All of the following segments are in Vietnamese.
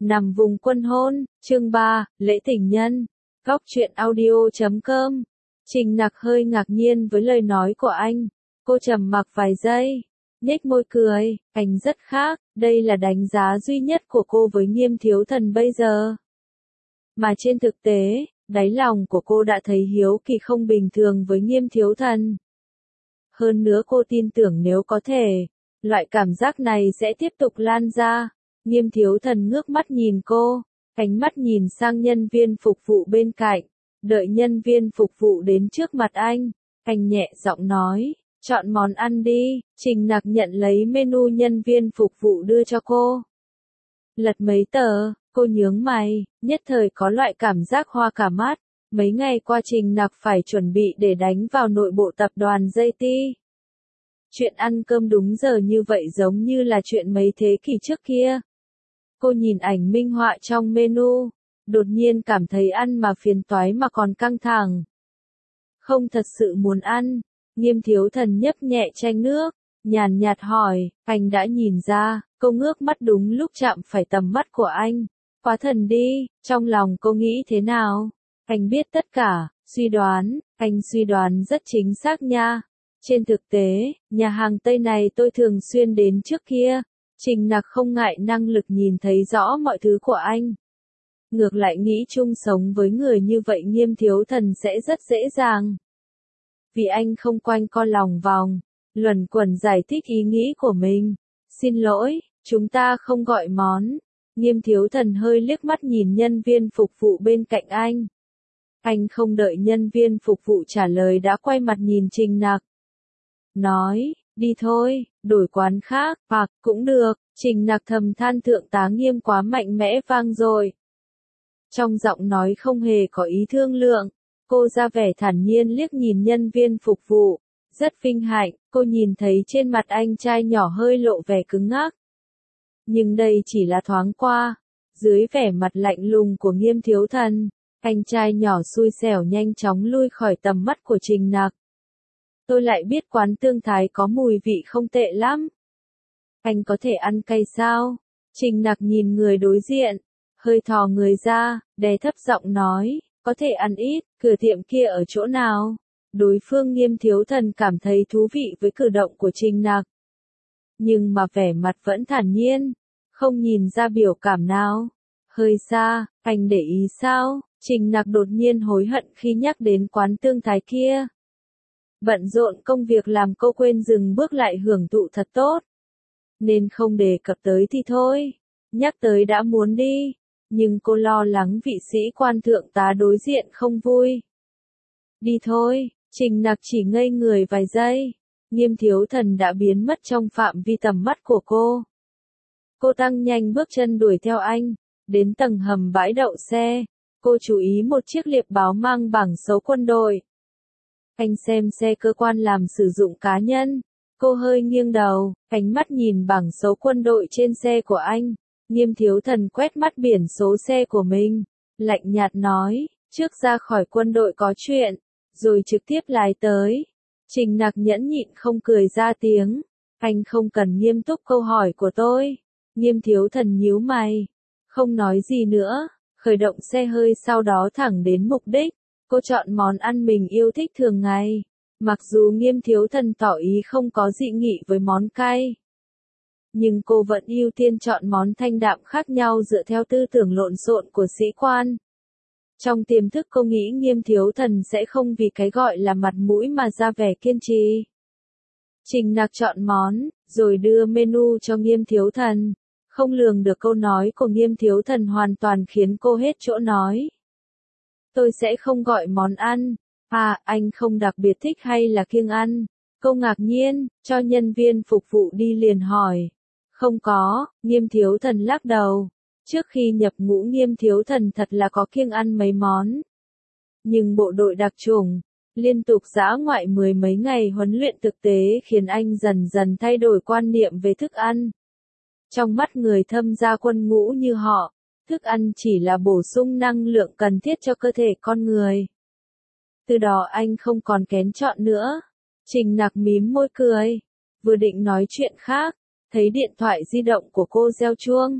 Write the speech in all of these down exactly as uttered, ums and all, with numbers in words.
Nằm vùng quân hôn, chương ba, lễ tình nhân. Góc truyện audio chấm com. Trình Nặc hơi ngạc nhiên với lời nói của anh. Cô trầm mặc vài giây, nhếch môi cười, anh rất khác, đây là đánh giá duy nhất của cô với Nghiêm Thiếu Thần bây giờ. Mà trên thực tế, đáy lòng của cô đã thấy hiếu kỳ không bình thường với Nghiêm Thiếu Thần. Hơn nữa cô tin tưởng nếu có thể, loại cảm giác này sẽ tiếp tục lan ra. Nghiêm Thiếu Thần ngước mắt nhìn cô, ánh mắt nhìn sang nhân viên phục vụ bên cạnh, đợi nhân viên phục vụ đến trước mặt anh, anh nhẹ giọng nói, chọn món ăn đi. Trình Nặc nhận lấy menu nhân viên phục vụ đưa cho cô. Lật mấy tờ, cô nhướng mày, nhất thời có loại cảm giác hoa cả mắt, mấy ngày qua Trình Nặc phải chuẩn bị để đánh vào nội bộ tập đoàn gi tê. Chuyện ăn cơm đúng giờ như vậy giống như là chuyện mấy thế kỷ trước kia. Cô nhìn ảnh minh họa trong menu, đột nhiên cảm thấy ăn mà phiền toái mà còn căng thẳng. Không thật sự muốn ăn. Nghiêm Thiếu Thần nhấp nhẹ chén nước, nhàn nhạt hỏi, anh đã nhìn ra. Cô ngước mắt đúng lúc chạm phải tầm mắt của anh. Quá thần đi, trong lòng cô nghĩ thế nào? Anh biết tất cả, suy đoán, anh suy đoán rất chính xác nha. Trên thực tế, nhà hàng Tây này tôi thường xuyên đến trước kia. Trình Nặc không ngại năng lực nhìn thấy rõ mọi thứ của anh. Ngược lại nghĩ chung sống với người như vậy Nghiêm Thiếu Thần sẽ rất dễ dàng. Vì anh không quanh co lòng vòng, luẩn quẩn giải thích ý nghĩ của mình. Xin lỗi, chúng ta không gọi món. Nghiêm Thiếu Thần hơi liếc mắt nhìn nhân viên phục vụ bên cạnh anh. Anh không đợi nhân viên phục vụ trả lời đã quay mặt nhìn Trình Nặc. Nói, đi thôi, đổi quán khác, hoặc cũng được. Trình Nặc thầm than thượng tá Nghiêm quá mạnh mẽ vang rồi. Trong giọng nói không hề có ý thương lượng, cô ra vẻ thản nhiên liếc nhìn nhân viên phục vụ. Rất vinh hạnh, cô nhìn thấy trên mặt anh trai nhỏ hơi lộ vẻ cứng ngắc. Nhưng đây chỉ là thoáng qua. Dưới vẻ mặt lạnh lùng của Nghiêm Thiếu Thần, anh trai nhỏ xui xẻo nhanh chóng lui khỏi tầm mắt của Trình Nặc. Tôi lại biết quán tương Thái có mùi vị không tệ lắm. Anh có thể ăn cay sao? Trình Nặc nhìn người đối diện, hơi thò người ra, đè thấp giọng nói, có thể ăn ít. Cửa tiệm kia ở chỗ nào? Đối phương Nghiêm Thiếu Thần cảm thấy thú vị với cử động của Trình Nặc. Nhưng mà vẻ mặt vẫn thản nhiên, không nhìn ra biểu cảm nào. Hơi xa, anh để ý sao? Trình Nặc đột nhiên hối hận khi nhắc đến quán tương Thái kia. Bận rộn công việc làm cô quên dừng bước lại hưởng thụ thật tốt. Nên không đề cập tới thì thôi. Nhắc tới đã muốn đi. Nhưng cô lo lắng vị sĩ quan thượng tá đối diện không vui. Đi thôi. Trình Nặc chỉ ngây người vài giây. Nghiêm Thiếu Thần đã biến mất trong phạm vi tầm mắt của cô. Cô tăng nhanh bước chân đuổi theo anh. Đến tầng hầm bãi đậu xe. Cô chú ý một chiếc liệp báo mang bảng số quân đội. Anh xem xe cơ quan làm sử dụng cá nhân. Cô hơi nghiêng đầu, ánh mắt nhìn bảng số quân đội trên xe của anh. Nghiêm Thiếu Thần quét mắt biển số xe của mình, lạnh nhạt nói, trước ra khỏi quân đội có chuyện, rồi trực tiếp lái tới. Trình Nặc nhẫn nhịn không cười ra tiếng. Anh không cần nghiêm túc câu hỏi của tôi. Nghiêm Thiếu Thần nhíu mày, không nói gì nữa, khởi động xe hơi sau đó thẳng đến mục đích. Cô chọn món ăn mình yêu thích thường ngày. Mặc dù Nghiêm Thiếu Thần tỏ ý không có dị nghị với món cay, nhưng cô vẫn ưu tiên chọn món thanh đạm khác nhau dựa theo tư tưởng lộn xộn của sĩ quan. Trong tiềm thức cô nghĩ Nghiêm Thiếu Thần sẽ không vì cái gọi là mặt mũi mà ra vẻ kiên trì. Trình Nặc chọn món, rồi đưa menu cho Nghiêm Thiếu Thần. Không lường được câu nói của Nghiêm Thiếu Thần hoàn toàn khiến cô hết chỗ nói. Tôi sẽ không gọi món ăn. À, anh không đặc biệt thích hay là kiêng ăn? Cô ngạc nhiên, cho nhân viên phục vụ đi liền hỏi. Không có, Nghiêm Thiếu Thần lắc đầu. Trước khi nhập ngũ Nghiêm Thiếu Thần thật là có kiêng ăn mấy món. Nhưng bộ đội đặc chủng, liên tục dã ngoại mười mấy ngày huấn luyện thực tế khiến anh dần dần thay đổi quan niệm về thức ăn. Trong mắt người tham gia quân ngũ như họ, thức ăn chỉ là bổ sung năng lượng cần thiết cho cơ thể con người. Từ đó anh không còn kén chọn nữa. Trình Nặc mím môi cười. Vừa định nói chuyện khác, thấy điện thoại di động của cô reo chuông.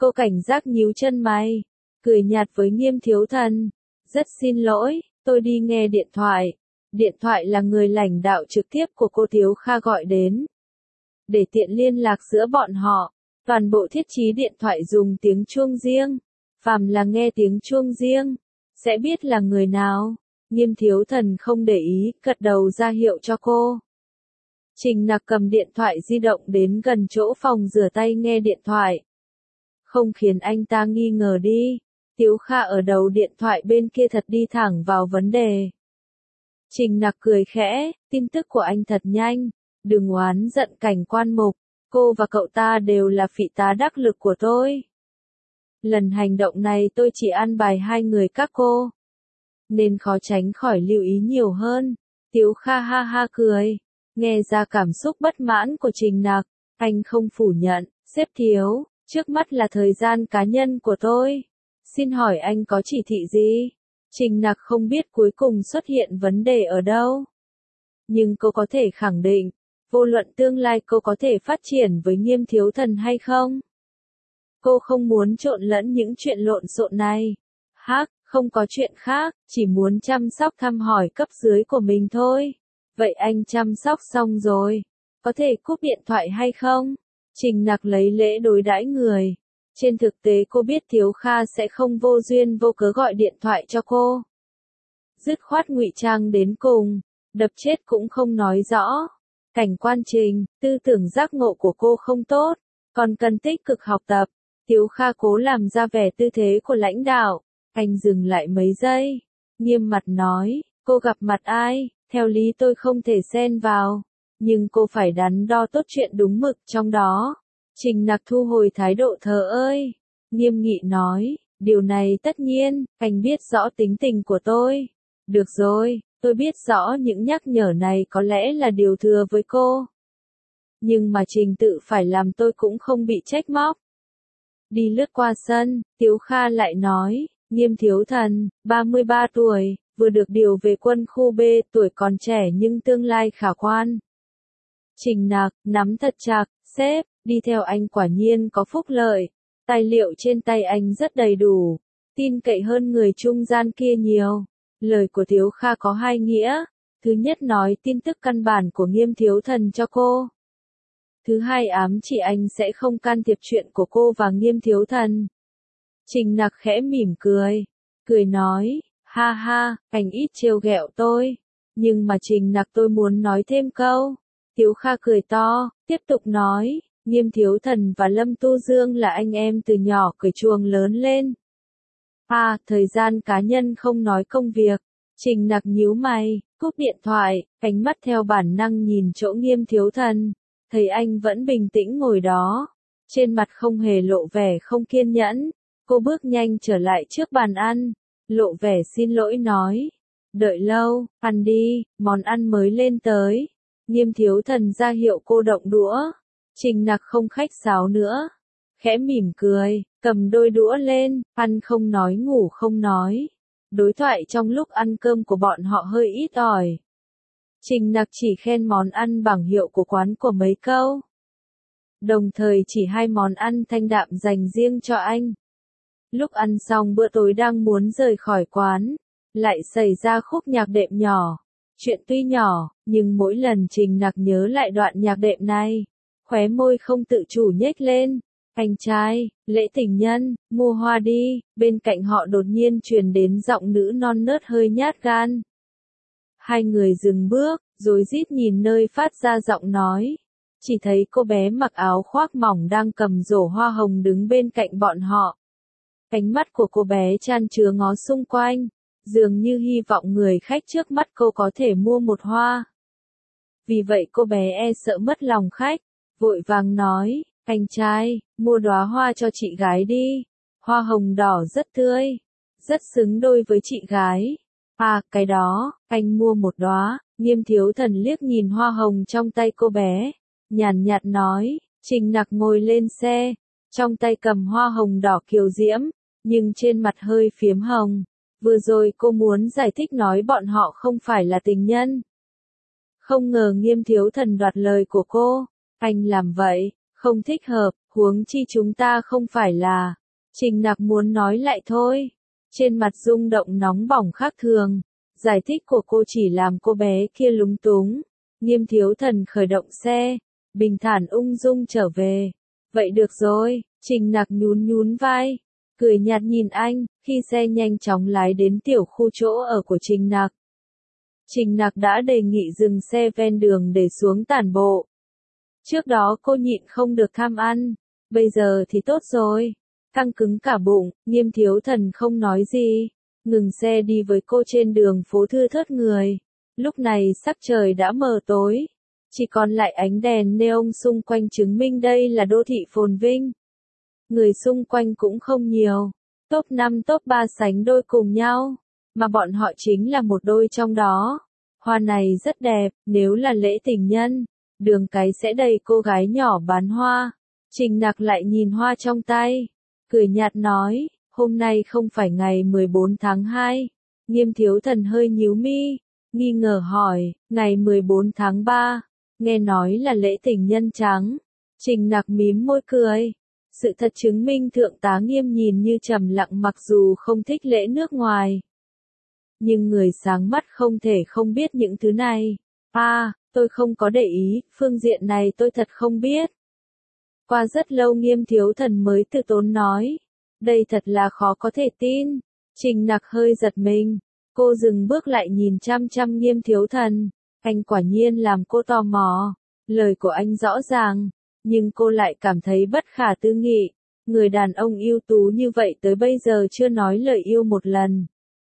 Cô cảnh giác nhíu chân mày, cười nhạt với Nghiêm Thiếu Thần. Rất xin lỗi, tôi đi nghe điện thoại. Điện thoại là người lãnh đạo trực tiếp của cô Tiếu Kha gọi đến. Để tiện liên lạc giữa bọn họ, toàn bộ thiết trí điện thoại dùng tiếng chuông riêng. Phàm là nghe tiếng chuông riêng, sẽ biết là người nào. Nghiêm Thiếu Thần không để ý, gật đầu ra hiệu cho cô. Trình Nặc cầm điện thoại di động đến gần chỗ phòng rửa tay nghe điện thoại. Không khiến anh ta nghi ngờ đi. Tiếu Kha ở đầu điện thoại bên kia thật đi thẳng vào vấn đề. Trình Nặc cười khẽ, tin tức của anh thật nhanh. Đừng oán giận Cảnh Quan Mục, cô và cậu ta đều là phị tá đắc lực của tôi. Lần hành động này tôi chỉ an bài hai người các cô, nên khó tránh khỏi lưu ý nhiều hơn. Tiếu Kha ha ha cười, nghe ra cảm xúc bất mãn của Trình Nặc, anh không phủ nhận, sếp Thiếu, trước mắt là thời gian cá nhân của tôi. Xin hỏi anh có chỉ thị gì? Trình Nặc không biết cuối cùng xuất hiện vấn đề ở đâu. Nhưng cô có thể khẳng định, vô luận tương lai cô có thể phát triển với Nghiêm Thiếu Thần hay không. Cô không muốn trộn lẫn những chuyện lộn xộn này. Hắc, không có chuyện khác, chỉ muốn chăm sóc thăm hỏi cấp dưới của mình thôi. Vậy anh chăm sóc xong rồi, có thể cúp điện thoại hay không? Trình Nặc lấy lễ đối đãi người. Trên thực tế cô biết Tiếu Kha sẽ không vô duyên vô cớ gọi điện thoại cho cô. Dứt khoát ngụy trang đến cùng, đập chết cũng không nói rõ. Cảnh Quan Trình, tư tưởng giác ngộ của cô không tốt, còn cần tích cực học tập. Tiếu Kha cố làm ra vẻ tư thế của lãnh đạo. Anh dừng lại mấy giây, nghiêm mặt nói, cô gặp mặt ai, theo lý tôi không thể xen vào, nhưng cô phải đắn đo tốt chuyện đúng mực trong đó. Trình Nặc thu hồi thái độ thờ ơi, nghiêm nghị nói, điều này tất nhiên, anh biết rõ tính tình của tôi. Được rồi, tôi biết rõ những nhắc nhở này có lẽ là điều thừa với cô. Nhưng mà trình tự phải làm tôi cũng không bị trách móc. Đi lướt qua sân, Tiếu Kha lại nói, Nghiêm Thiếu Thần, ba mươi ba tuổi, vừa được điều về quân khu B, tuổi còn trẻ nhưng tương lai khả quan. Trình Nặc, nắm thật chặt, sếp, đi theo anh quả nhiên có phúc lợi. Tài liệu trên tay anh rất đầy đủ, tin cậy hơn người trung gian kia nhiều. Lời của Tiếu Kha có hai nghĩa. Thứ nhất nói tin tức căn bản của Nghiêm Thiếu Thần cho cô. Thứ hai ám chỉ anh sẽ không can thiệp chuyện của cô và Nghiêm Thiếu Thần. Trình Nặc khẽ mỉm cười, cười nói, ha ha, anh ít trêu ghẹo tôi. Nhưng mà Trình Nặc tôi muốn nói thêm câu. Tiếu Kha cười to, tiếp tục nói, Nghiêm Thiếu Thần và Lâm Tu Dương là anh em từ nhỏ cởi chuồng lớn lên. À, thời gian cá nhân không nói công việc. Trình Nặc nhíu mày, cúp điện thoại, ánh mắt theo bản năng nhìn chỗ Nghiêm Thiếu Thần. Thấy anh vẫn bình tĩnh ngồi đó, trên mặt không hề lộ vẻ không kiên nhẫn. Cô bước nhanh trở lại trước bàn ăn, lộ vẻ xin lỗi nói, đợi lâu, ăn đi, món ăn mới lên tới. Nghiêm Thiếu Thần ra hiệu cô động đũa. Trình Nặc không khách sáo nữa, khẽ mỉm cười, cầm đôi đũa lên, ăn không nói ngủ không nói. Đối thoại trong lúc ăn cơm của bọn họ hơi ít ỏi. Trình Nặc chỉ khen món ăn bảng hiệu của quán của mấy câu. Đồng thời chỉ hai món ăn thanh đạm dành riêng cho anh. Lúc ăn xong bữa tối đang muốn rời khỏi quán, lại xảy ra khúc nhạc đệm nhỏ. Chuyện tuy nhỏ, nhưng mỗi lần Trình Nặc nhớ lại đoạn nhạc đệm này, khóe môi không tự chủ nhếch lên. Anh trai, lễ tình nhân, mua hoa đi, bên cạnh họ đột nhiên truyền đến giọng nữ non nớt hơi nhát gan. Hai người dừng bước, rối rít nhìn nơi phát ra giọng nói. Chỉ thấy cô bé mặc áo khoác mỏng đang cầm rổ hoa hồng đứng bên cạnh bọn họ. Ánh mắt của cô bé chan chứa ngó xung quanh, dường như hy vọng người khách trước mắt cô có thể mua một hoa. Vì vậy cô bé e sợ mất lòng khách, vội vàng nói, anh trai, mua đóa hoa cho chị gái đi, hoa hồng đỏ rất tươi, rất xứng đôi với chị gái. À, cái đó, anh mua một đóa. Nghiêm Thiếu Thần liếc nhìn hoa hồng trong tay cô bé, nhàn nhạt nói. Trình Nặc ngồi lên xe, trong tay cầm hoa hồng đỏ kiều diễm, nhưng trên mặt hơi phiếm hồng. Vừa rồi cô muốn giải thích nói bọn họ không phải là tình nhân. Không ngờ Nghiêm Thiếu Thần đoạt lời của cô. Anh làm vậy, Không thích hợp, huống chi chúng ta không phải là. Trình Nặc muốn nói lại thôi. Trên mặt rung động nóng bỏng khác thường. Giải thích của cô chỉ làm cô bé kia lúng túng. Nghiêm Thiếu Thần khởi động xe. Bình thản ung dung trở về. Vậy được rồi, Trình Nặc nhún nhún vai. Cười nhạt nhìn anh, khi xe nhanh chóng lái đến tiểu khu chỗ ở của Trình Nặc. Trình Nặc đã đề nghị dừng xe ven đường để xuống tản bộ. Trước đó cô nhịn không được tham ăn, bây giờ thì tốt rồi. Căng cứng cả bụng, Nghiêm Thiếu Thần không nói gì, ngừng xe đi với cô trên đường phố thưa thớt người. Lúc này sắc trời đã mờ tối, chỉ còn lại ánh đèn neon xung quanh chứng minh đây là đô thị phồn vinh. Người xung quanh cũng không nhiều, top năm top ba sánh đôi cùng nhau, mà bọn họ chính là một đôi trong đó. Hoa này rất đẹp, nếu là lễ tình nhân, đường cái sẽ đầy cô gái nhỏ bán hoa. Trình Nặc lại nhìn hoa trong tay, cười nhạt nói, hôm nay không phải ngày mười bốn tháng hai. Nghiêm Thiếu Thần hơi nhíu mi, nghi ngờ hỏi, ngày mười bốn tháng ba, nghe nói là lễ tình nhân trắng. Trình Nặc mím môi cười. Sự thật chứng minh thượng tá Nghiêm nhìn như trầm lặng mặc dù không thích lễ nước ngoài. Nhưng người sáng mắt không thể không biết những thứ này. À, tôi không có để ý, phương diện này tôi thật không biết. Qua rất lâu Nghiêm Thiếu Thần mới từ tốn nói. Đây thật là khó có thể tin. Trình Nặc hơi giật mình. Cô dừng bước lại nhìn chăm chăm Nghiêm Thiếu Thần. Anh quả nhiên làm cô tò mò. Lời của anh rõ ràng. Nhưng cô lại cảm thấy bất khả tư nghị. Người đàn ông ưu tú như vậy tới bây giờ chưa nói lời yêu một lần.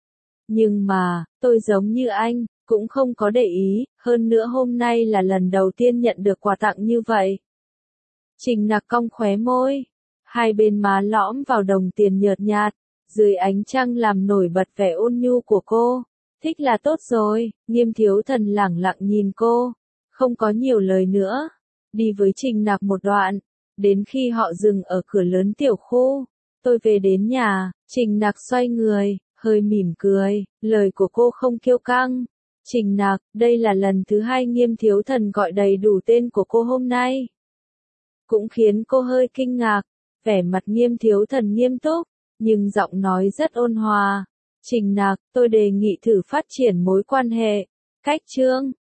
Nhưng mà, tôi giống như anh, cũng không có để ý, hơn nữa hôm nay là lần đầu tiên nhận được quà tặng như vậy. Trình Nặc cong khóe môi, hai bên má lõm vào đồng tiền nhợt nhạt, dưới ánh trăng làm nổi bật vẻ ôn nhu của cô. Thích là tốt rồi, Nghiêm Thiếu Thần lẳng lặng nhìn cô, không có nhiều lời nữa. Đi với Trình Nặc một đoạn, đến khi họ dừng ở cửa lớn tiểu khu, tôi về đến nhà, Trình Nặc xoay người, hơi mỉm cười, lời của cô không kiêu căng. Trình Nặc, đây là lần thứ hai Nghiêm Thiếu Thần gọi đầy đủ tên của cô hôm nay. Cũng khiến cô hơi kinh ngạc, vẻ mặt Nghiêm Thiếu Thần nghiêm túc, nhưng giọng nói rất ôn hòa. Trình Nặc, tôi đề nghị thử phát triển mối quan hệ. Cách chương